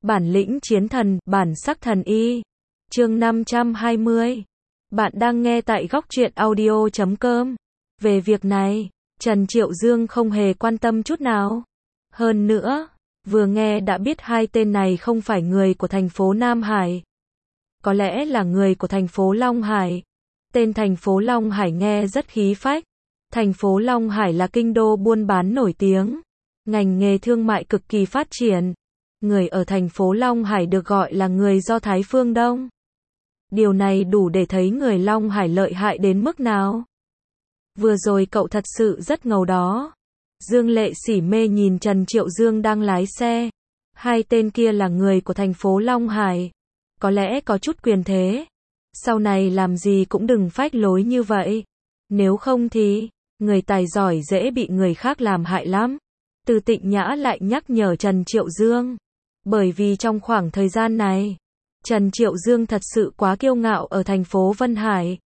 Bản lĩnh chiến thần, bản sắc thần y. Chương 520. Bạn đang nghe tại góc truyện audio.com. Về việc này, Trần Triệu Dương không hề quan tâm chút nào. Hơn nữa, vừa nghe đã biết hai tên này không phải người của thành phố Nam Hải. Có lẽ là người của thành phố Long Hải. Tên thành phố Long Hải nghe rất khí phách. Thành phố Long Hải là kinh đô buôn bán nổi tiếng. Ngành nghề thương mại cực kỳ phát triển. Người ở thành phố Long Hải được gọi là người Do Thái phương Đông. Điều này đủ để thấy người Long Hải lợi hại đến mức nào. Vừa rồi cậu thật sự rất ngầu đó. Dương Lệ sỉ mê nhìn Trần Triệu Dương đang lái xe. Hai tên kia là người của thành phố Long Hải. Có lẽ có chút quyền thế. Sau này làm gì cũng đừng phách lối như vậy. Nếu không thì, người tài giỏi dễ bị người khác làm hại lắm. Từ Tịnh Nhã lại nhắc nhở Trần Triệu Dương. Bởi vì trong khoảng thời gian này, Trần Triệu Dương thật sự quá kiêu ngạo ở thành phố Vân Hải.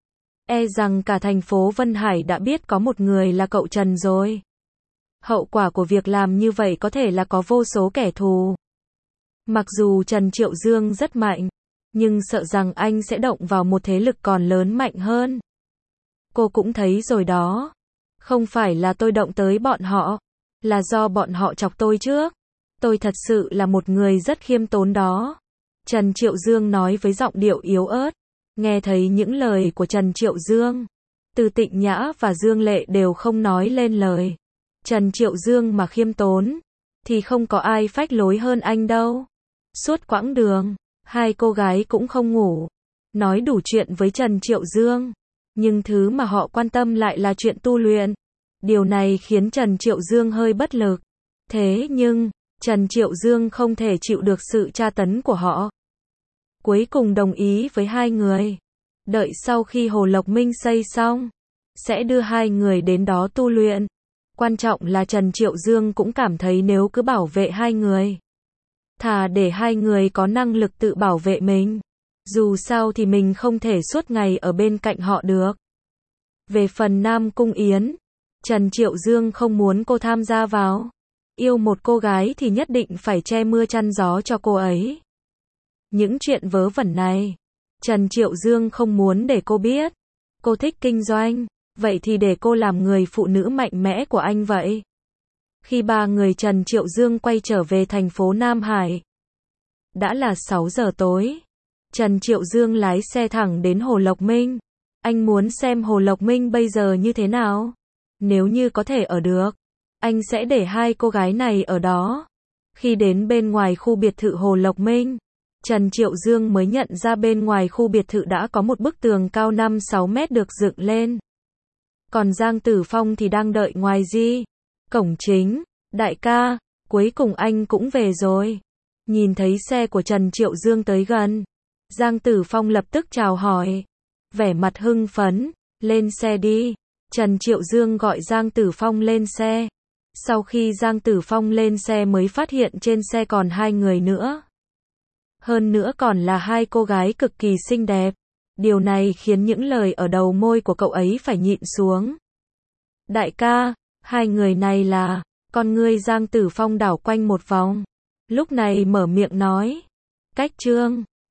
E rằng cả thành phố Vân Hải đã biết có một người là cậu Trần rồi. Hậu quả của việc làm như vậy có thể là có vô số kẻ thù. Mặc dù Trần Triệu Dương rất mạnh, nhưng sợ rằng anh sẽ động vào một thế lực còn lớn mạnh hơn. Cô cũng thấy rồi đó. Không phải là tôi động tới bọn họ, là do bọn họ chọc tôi trước. Tôi thật sự là một người rất khiêm tốn đó. Trần Triệu Dương nói với giọng điệu yếu ớt. Nghe thấy những lời của Trần Triệu Dương, Từ Tịnh Nhã và Dương Lệ đều không nói lên lời. Trần Triệu Dương mà khiêm tốn, thì không có ai phách lối hơn anh đâu. Suốt quãng đường, hai cô gái cũng không ngủ. Nói đủ chuyện với Trần Triệu Dương. Nhưng thứ mà họ quan tâm lại là chuyện tu luyện. Điều này khiến Trần Triệu Dương hơi bất lực. Thế nhưng, Trần Triệu Dương không thể chịu được sự tra tấn của họ. Cuối cùng đồng ý với hai người. Đợi sau khi Hồ Lộc Minh xây xong, sẽ đưa hai người đến đó tu luyện. Quan trọng là Trần Triệu Dương cũng cảm thấy nếu cứ bảo vệ hai người, thà để hai người có năng lực tự bảo vệ mình. Dù sao thì mình không thể suốt ngày ở bên cạnh họ được. Về phần Nam Cung Yến, Trần Triệu Dương không muốn cô tham gia vào. Yêu một cô gái thì nhất định phải che mưa chắn gió cho cô ấy. Những chuyện vớ vẩn này, Trần Triệu Dương không muốn để cô biết. Cô thích kinh doanh, vậy thì để cô làm người phụ nữ mạnh mẽ của anh vậy. Khi ba người Trần Triệu Dương quay trở về thành phố Nam Hải, đã là 6 giờ tối. Trần Triệu Dương lái xe thẳng đến Hồ Lộc Minh. Anh muốn xem Hồ Lộc Minh bây giờ như thế nào. Nếu như có thể ở được, anh sẽ để hai cô gái này ở đó. Khi đến bên ngoài khu biệt thự Hồ Lộc Minh, Trần Triệu Dương mới nhận ra bên ngoài khu biệt thự đã có một bức tường cao 5-6 mét được dựng lên. Còn Giang Tử Phong thì đang đợi ngoài cổng chính. Đại ca, cuối cùng anh cũng về rồi. Nhìn thấy xe của Trần Triệu Dương tới gần, Giang Tử Phong lập tức chào hỏi. Vẻ mặt hưng phấn, lên xe đi. Trần Triệu Dương gọi Giang Tử Phong lên xe. Sau khi Giang Tử Phong lên xe mới phát hiện trên xe còn hai người nữa. Hơn nữa còn là hai cô gái cực kỳ xinh đẹp. Điều này khiến những lời ở đầu môi của cậu ấy phải nhịn xuống. Đại ca, hai người này là... Con ngươi Giang Tử Phong đảo quanh một vòng. Lúc này mở miệng nói. Cách Trương,